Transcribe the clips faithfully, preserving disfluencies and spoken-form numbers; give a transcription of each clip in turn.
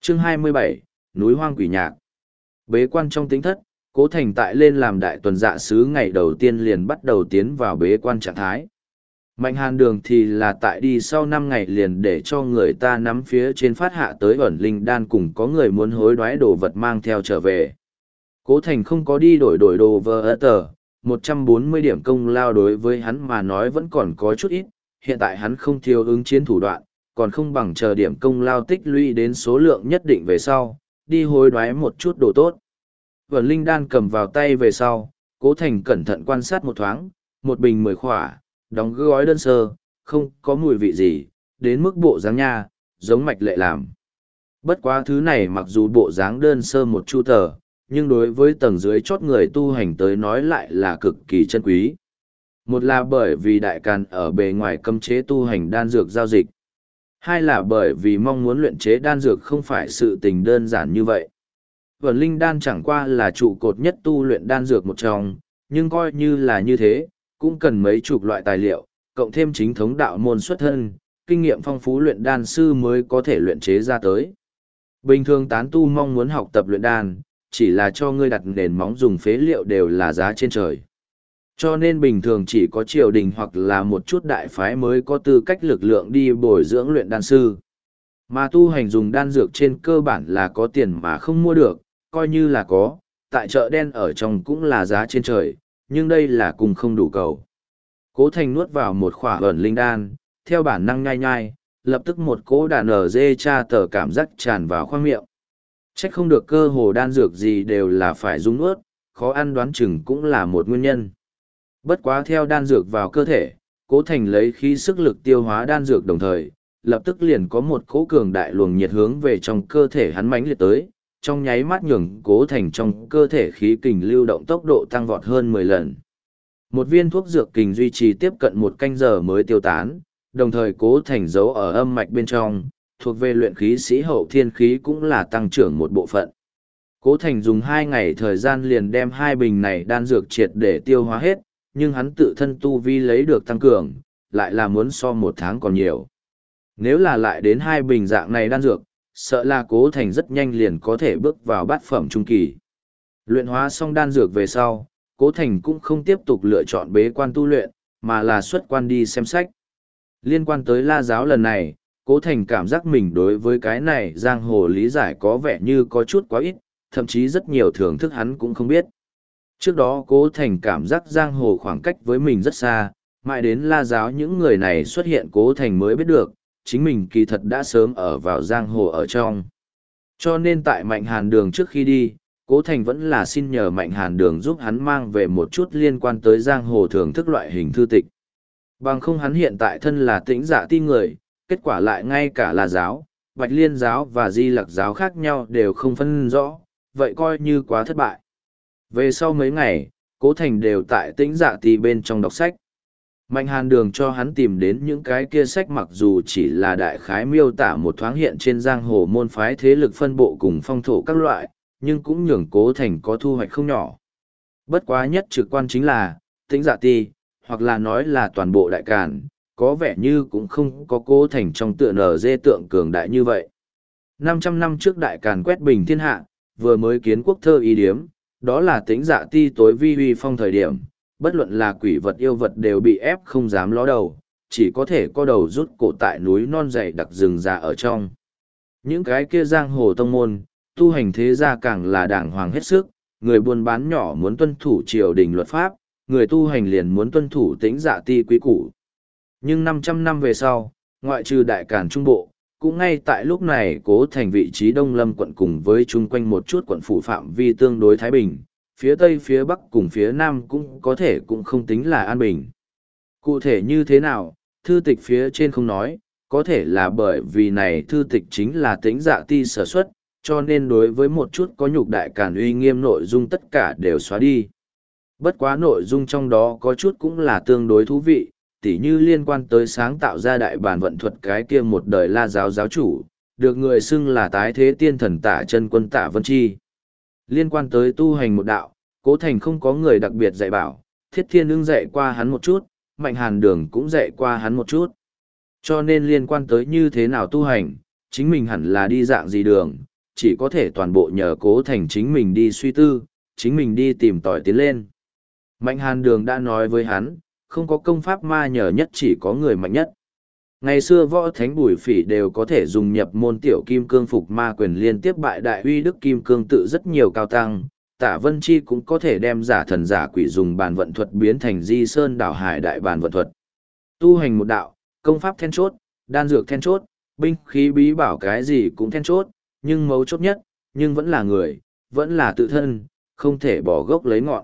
Chương hai mươi bảy, Núi Hoang Quỷ Nhạc. Bế quan trong tính thất, Cố Thành tại lên làm đại tuần dạ sứ ngày đầu tiên liền bắt đầu tiến vào bế quan trạng thái. Mạnh Hàn Đường thì là tại đi sau năm ngày liền để cho người ta nắm phía trên phát hạ tới ẩn linh đan cùng có người muốn hối đoái đồ vật mang theo trở về. Cố Thành không có đi đổi đổi đồ vờ tờ, một trăm bốn mươi điểm công lao đối với hắn mà nói vẫn còn có chút ít, hiện tại hắn không thiếu ứng chiến thủ đoạn, còn không bằng chờ điểm công lao tích lũy đến số lượng nhất định về sau, đi hối đoái một chút đồ tốt. Vẩn linh đan cầm vào tay về sau, Cố Thành cẩn thận quan sát một thoáng, một bình mười khỏa, đóng gói đơn sơ, không có mùi vị gì, đến mức bộ dáng nha, giống mạch lệ làm. Bất quá thứ này mặc dù bộ dáng đơn sơ một chu tờ, nhưng đối với tầng dưới chót người tu hành tới nói lại là cực kỳ chân quý. Một là bởi vì đại càn ở bề ngoài cấm chế tu hành đan dược giao dịch. Hai là bởi vì mong muốn luyện chế đan dược không phải sự tình đơn giản như vậy. Vẩn linh đan chẳng qua là trụ cột nhất tu luyện đan dược một trong, nhưng coi như là như thế, cũng cần mấy chục loại tài liệu, cộng thêm chính thống đạo môn xuất thân, kinh nghiệm phong phú luyện đan sư mới có thể luyện chế ra tới. Bình thường tán tu mong muốn học tập luyện đan, chỉ là cho ngươi đặt nền móng dùng phế liệu đều là giá trên trời. Cho nên bình thường chỉ có triều đình hoặc là một chút đại phái mới có tư cách lực lượng đi bồi dưỡng luyện đan sư. Mà tu hành dùng đan dược trên cơ bản là có tiền mà không mua được, coi như là có, tại chợ đen ở trong cũng là giá trên trời, nhưng đây là cùng không đủ cầu. Cố Thành nuốt vào một khỏa ẩn linh đan, theo bản năng nhai nhai, lập tức một cỗ đàn ở dê cha tờ cảm giác tràn vào khoang miệng. Trách không được cơ hồ đan dược gì đều là phải dung nuốt, khó ăn đoán chừng cũng là một nguyên nhân. Bất quá theo đan dược vào cơ thể, Cố Thành lấy khí sức lực tiêu hóa đan dược đồng thời, lập tức liền có một cỗ cường đại luồng nhiệt hướng về trong cơ thể hắn mãnh liệt tới, trong nháy mắt nhường Cố Thành trong cơ thể khí kình lưu động tốc độ tăng vọt hơn mười lần. Một viên thuốc dược kình duy trì tiếp cận một canh giờ mới tiêu tán, đồng thời Cố Thành giấu ở âm mạch bên trong, thuộc về luyện khí sĩ hậu thiên khí cũng là tăng trưởng một bộ phận. Cố Thành dùng hai ngày thời gian liền đem hai bình này đan dược triệt để tiêu hóa hết, nhưng hắn tự thân tu vi lấy được tăng cường, lại là muốn so một tháng còn nhiều. Nếu là lại đến hai bình dạng này đan dược, sợ là Cố Thành rất nhanh liền có thể bước vào bát phẩm trung kỳ. Luyện hóa xong đan dược về sau, Cố Thành cũng không tiếp tục lựa chọn bế quan tu luyện, mà là xuất quan đi xem sách. Liên quan tới La giáo lần này, Cố Thành cảm giác mình đối với cái này giang hồ lý giải có vẻ như có chút quá ít, thậm chí rất nhiều thưởng thức hắn cũng không biết. Trước đó Cố Thành cảm giác giang hồ khoảng cách với mình rất xa, mãi đến La giáo những người này xuất hiện Cố Thành mới biết được, chính mình kỳ thật đã sớm ở vào giang hồ ở trong. Cho nên tại Mạnh Hàn Đường trước khi đi, Cố Thành vẫn là xin nhờ Mạnh Hàn Đường giúp hắn mang về một chút liên quan tới giang hồ thưởng thức loại hình thư tịch. Bằng không hắn hiện tại thân là Tĩnh Dạ Ti người, kết quả lại ngay cả La giáo, Bạch Liên giáo và Di Lặc giáo khác nhau đều không phân rõ, vậy coi như quá thất bại. Về sau mấy ngày, Cố Thành đều tại Tĩnh Dạ Ti bên trong đọc sách. Mạnh Hàn Đường cho hắn tìm đến những cái kia sách mặc dù chỉ là đại khái miêu tả một thoáng hiện trên giang hồ môn phái thế lực phân bộ cùng phong thổ các loại, nhưng cũng nhường Cố Thành có thu hoạch không nhỏ. Bất quá nhất trực quan chính là, Tĩnh Dạ Ti, hoặc là nói là toàn bộ đại càn, có vẻ như cũng không có Cố Thành trong tựa nở dê tượng cường đại như vậy. năm trăm năm trước đại càn quét bình thiên hạ, vừa mới kiến quốc thơ ý điếm, đó là Tĩnh Dạ Ti tối vi huy phong thời điểm, bất luận là quỷ vật yêu vật đều bị ép không dám ló đầu, chỉ có thể co đầu rút cổ tại núi non dày đặc rừng già ở trong. Những cái kia giang hồ tông môn, tu hành thế gia càng là đàng hoàng hết sức, người buôn bán nhỏ muốn tuân thủ triều đình luật pháp, người tu hành liền muốn tuân thủ Tĩnh Dạ Ti quý củ. Nhưng năm trăm năm về sau, ngoại trừ đại càn trung bộ, cũng ngay tại lúc này Cố Thành vị trí Đông Lâm quận cùng với chung quanh một chút quận phủ phạm vi tương đối thái bình, phía Tây phía Bắc cùng phía Nam cũng có thể cũng không tính là an bình. Cụ thể như thế nào, thư tịch phía trên không nói, có thể là bởi vì này thư tịch chính là Tĩnh Dạ Ti sở xuất, cho nên đối với một chút có nhục đại càn uy nghiêm nội dung tất cả đều xóa đi. Bất quá nội dung trong đó có chút cũng là tương đối thú vị, tỉ như liên quan tới sáng tạo ra đại bản vận thuật cái kia một đời La giáo giáo chủ, được người xưng là tái thế tiên thần Tả Chân Quân Tả Vân Chi. Liên quan tới tu hành một đạo, Cố Thành không có người đặc biệt dạy bảo, Thiết Thiên Ưng dạy qua hắn một chút, Mạnh Hàn Đường cũng dạy qua hắn một chút. Cho nên liên quan tới như thế nào tu hành, chính mình hẳn là đi dạng gì đường, chỉ có thể toàn bộ nhờ Cố Thành chính mình đi suy tư, chính mình đi tìm tòi tiến lên. Mạnh Hàn Đường đã nói với hắn, không có công pháp ma nhờ nhất chỉ có người mạnh nhất. Ngày xưa võ thánh Bùi Phỉ đều có thể dùng nhập môn tiểu kim cương phục ma quyền liên tiếp bại đại uy đức kim cương tự rất nhiều cao tăng. Tả Vân Chi cũng có thể đem giả thần giả quỷ dùng bàn vận thuật biến thành di sơn đảo hải đại bàn vận thuật. Tu hành một đạo, công pháp then chốt, đan dược then chốt, binh khí bí bảo cái gì cũng then chốt, nhưng mấu chốt nhất, nhưng vẫn là người, vẫn là tự thân, không thể bỏ gốc lấy ngọn.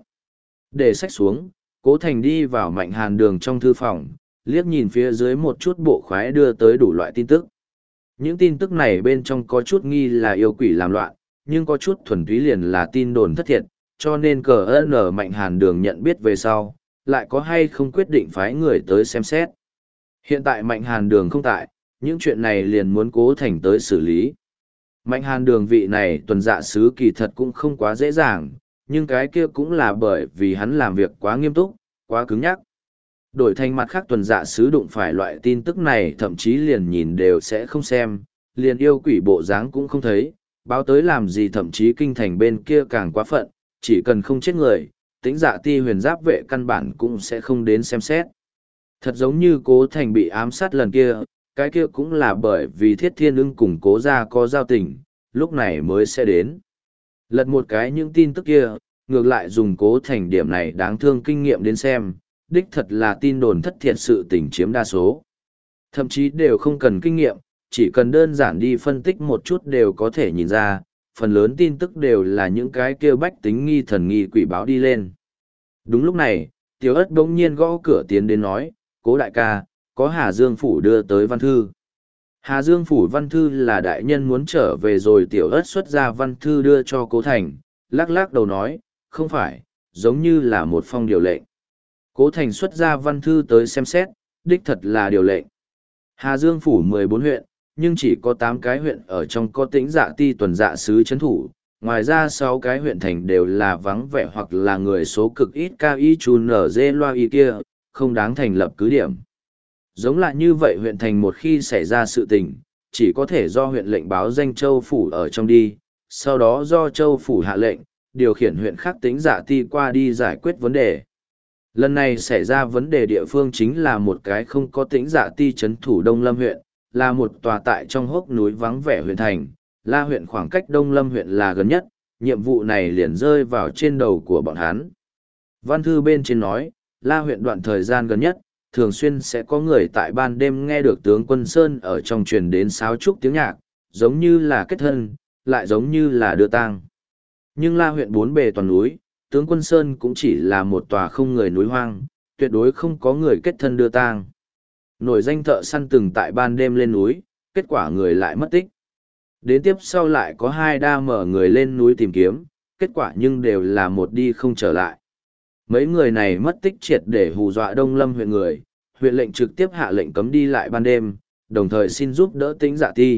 Để sách xuống, Cố Thành đi vào Mạnh Hàn Đường trong thư phòng, liếc nhìn phía dưới một chút bộ khoái đưa tới đủ loại tin tức. Những tin tức này bên trong có chút nghi là yêu quỷ làm loạn, nhưng có chút thuần túy liền là tin đồn thất thiệt, cho nên cờ ơn ở Mạnh Hàn Đường nhận biết về sau, lại có hay không quyết định phái người tới xem xét. Hiện tại Mạnh Hàn Đường không tại, những chuyện này liền muốn Cố Thành tới xử lý. Mạnh Hàn Đường vị này tuần dạ sứ kỳ thật cũng không quá dễ dàng, nhưng cái kia cũng là bởi vì hắn làm việc quá nghiêm túc, quá cứng nhắc. Đổi thành mặt khác tuần dạ sứ đụng phải loại tin tức này thậm chí liền nhìn đều sẽ không xem, liền yêu quỷ bộ dáng cũng không thấy, báo tới làm gì thậm chí kinh thành bên kia càng quá phận, chỉ cần không chết người, tính dạ ti huyền giáp vệ căn bản cũng sẽ không đến xem xét. Thật giống như Cố Thành bị ám sát lần kia, cái kia cũng là bởi vì Thiết Thiên Ưng cùng Cố gia có giao tình, lúc này mới sẽ đến. Lật một cái những tin tức kia, ngược lại dùng Cố Thành điểm này đáng thương kinh nghiệm đến xem, đích thật là tin đồn thất thiệt sự tình chiếm đa số. Thậm chí đều không cần kinh nghiệm, chỉ cần đơn giản đi phân tích một chút đều có thể nhìn ra, phần lớn tin tức đều là những cái kêu bách tính nghi thần nghi quỷ báo đi lên. Đúng lúc này, Tiểu Ất bỗng nhiên gõ cửa tiến đến nói, Cố đại ca, có Hà Dương Phủ đưa tới văn thư. Hà Dương Phủ văn thư là đại nhân muốn trở về rồi. Tiểu Ất xuất ra văn thư đưa cho Cố Thành, lắc lắc đầu nói, không phải, giống như là một phong điều lệnh. Cố Thành xuất ra văn thư tới xem xét, đích thật là điều lệnh. Hà Dương Phủ mười bốn huyện, nhưng chỉ có tám cái huyện ở trong có tĩnh dạ ti tuần dạ sứ chấn thủ, ngoài ra sáu cái huyện thành đều là vắng vẻ hoặc là người số cực ít cao y chùn ở dê loa y kia, không đáng thành lập cứ điểm. Giống là như vậy huyện thành một khi xảy ra sự tình, chỉ có thể do huyện lệnh báo danh châu phủ ở trong đi, sau đó do châu phủ hạ lệnh, điều khiển huyện khác tính dạ ti qua đi giải quyết vấn đề. Lần này xảy ra vấn đề địa phương chính là một cái không có tĩnh dạ ti chấn thủ Đông Lâm huyện, là một tòa tại trong hốc núi vắng vẻ huyện thành, La huyện khoảng cách Đông Lâm huyện là gần nhất, nhiệm vụ này liền rơi vào trên đầu của bọn hắn. Văn thư bên trên nói, La huyện đoạn thời gian gần nhất, thường xuyên sẽ có người tại ban đêm nghe được tướng quân Sơn ở trong truyền đến sáo trúc tiếng nhạc, giống như là kết thân, lại giống như là đưa tang. Nhưng La huyện bốn bề toàn núi, tướng quân Sơn cũng chỉ là một tòa không người núi hoang, tuyệt đối không có người kết thân đưa tang. Nổi danh thợ săn từng tại ban đêm lên núi, kết quả người lại mất tích. Đến tiếp sau lại có hai đa mở người lên núi tìm kiếm, kết quả nhưng đều là một đi không trở lại. Mấy người này mất tích triệt để hù dọa Đông Lâm huyện người, huyện lệnh trực tiếp hạ lệnh cấm đi lại ban đêm, đồng thời xin giúp đỡ Tĩnh Dạ Ti.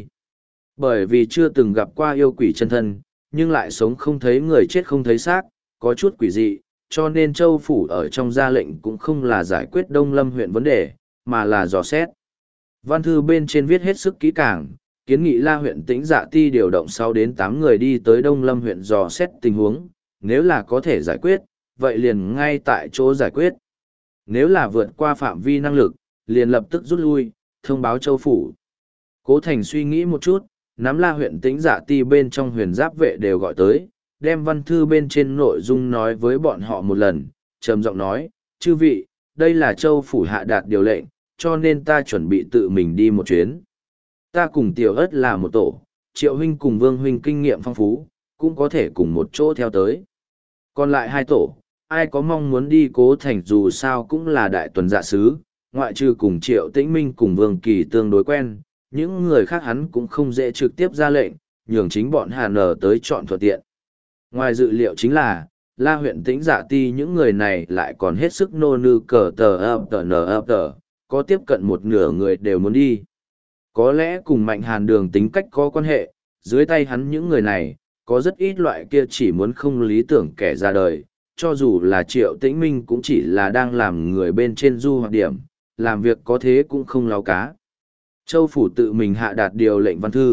Bởi vì chưa từng gặp qua yêu quỷ chân thân, nhưng lại sống không thấy người chết không thấy xác, có chút quỷ dị, cho nên châu phủ ở trong ra lệnh cũng không là giải quyết Đông Lâm huyện vấn đề, mà là dò xét. Văn thư bên trên viết hết sức kỹ càng, kiến nghị La huyện Tĩnh Dạ Ti điều động sáu đến tám người đi tới Đông Lâm huyện dò xét tình huống, nếu là có thể giải quyết, vậy liền ngay tại chỗ giải quyết. Nếu là vượt qua phạm vi năng lực, liền lập tức rút lui, thông báo châu phủ. Cố Thành suy nghĩ một chút, nắm La huyện Tĩnh Dạ Ti bên trong huyền giáp vệ đều gọi tới, đem văn thư bên trên nội dung nói với bọn họ một lần, trầm giọng nói, chư vị, đây là châu phủ hạ đạt điều lệnh, cho nên ta chuẩn bị tự mình đi một chuyến. Ta cùng Tiểu Ất là một tổ, Triệu huynh cùng Vương huynh kinh nghiệm phong phú, cũng có thể cùng một chỗ theo tới. Còn lại hai tổ, ai có mong muốn đi Cố Thành dù sao cũng là đại tuần dạ sứ, ngoại trừ cùng Triệu Tĩnh Minh cùng Vương Kỳ tương đối quen, những người khác hắn cũng không dễ trực tiếp ra lệnh, nhường chính bọn Hà Nở tới chọn thuận tiện. Ngoài dự liệu chính là, La huyện Tĩnh Dạ Ti những người này lại còn hết sức nô nư cờ tờ ập tờ nờ ập tờ, có tiếp cận một nửa người đều muốn đi. Có lẽ cùng Mạnh Hàn Đường tính cách có quan hệ, dưới tay hắn những người này, có rất ít loại kia chỉ muốn không lý tưởng kẻ ra đời, cho dù là Triệu Tĩnh Minh cũng chỉ là đang làm người bên trên du hoặc điểm, làm việc có thế cũng không láo cá. Châu phủ tự mình hạ đạt điều lệnh văn thư,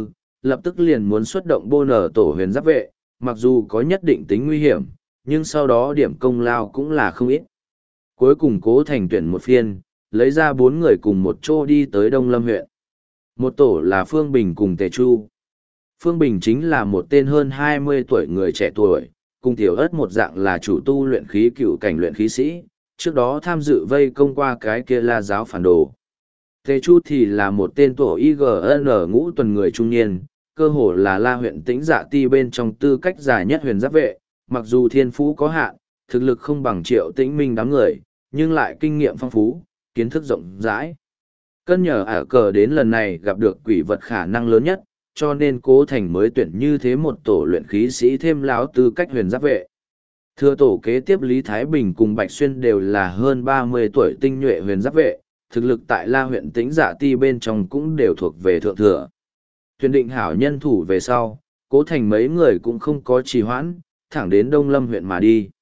lập tức liền muốn xuất động bô nở tổ huyền giáp vệ, mặc dù có nhất định tính nguy hiểm, nhưng sau đó điểm công lao cũng là không ít. Cuối cùng Cố Thành tuyển một phiên, lấy ra bốn người cùng một chỗ đi tới Đông Lâm huyện. Một tổ là Phương Bình cùng Tề Chu. Phương Bình chính là một tên hơn hai mươi tuổi người trẻ tuổi, cùng Tiểu Ất một dạng là chủ tu luyện khí cựu cảnh luyện khí sĩ, trước đó tham dự vây công qua cái kia La giáo phản đồ. Tề Chu thì là một tên tổ i giê en ngũ tuần người trung niên, cơ hồ là La huyện Tĩnh Dạ Ti bên trong tư cách dài nhất huyền giáp vệ, mặc dù thiên phú có hạn, thực lực không bằng Triệu Tĩnh Minh đám người, nhưng lại kinh nghiệm phong phú, kiến thức rộng rãi. Cân nhờ ả cờ đến lần này gặp được quỷ vật khả năng lớn nhất, cho nên Cố Thành mới tuyển như thế một tổ luyện khí sĩ thêm láo tư cách huyền giáp vệ. Thưa tổ kế tiếp Lý Thái Bình cùng Bạch Xuyên đều là hơn ba mươi tuổi tinh nhuệ huyền giáp vệ, thực lực tại La huyện Tĩnh Dạ Ti bên trong cũng đều thuộc về thượng thừa. Tuyển định hảo nhân thủ về sau, Cố Thành mấy người cũng không có trì hoãn, thẳng đến Đông Lâm huyện mà đi.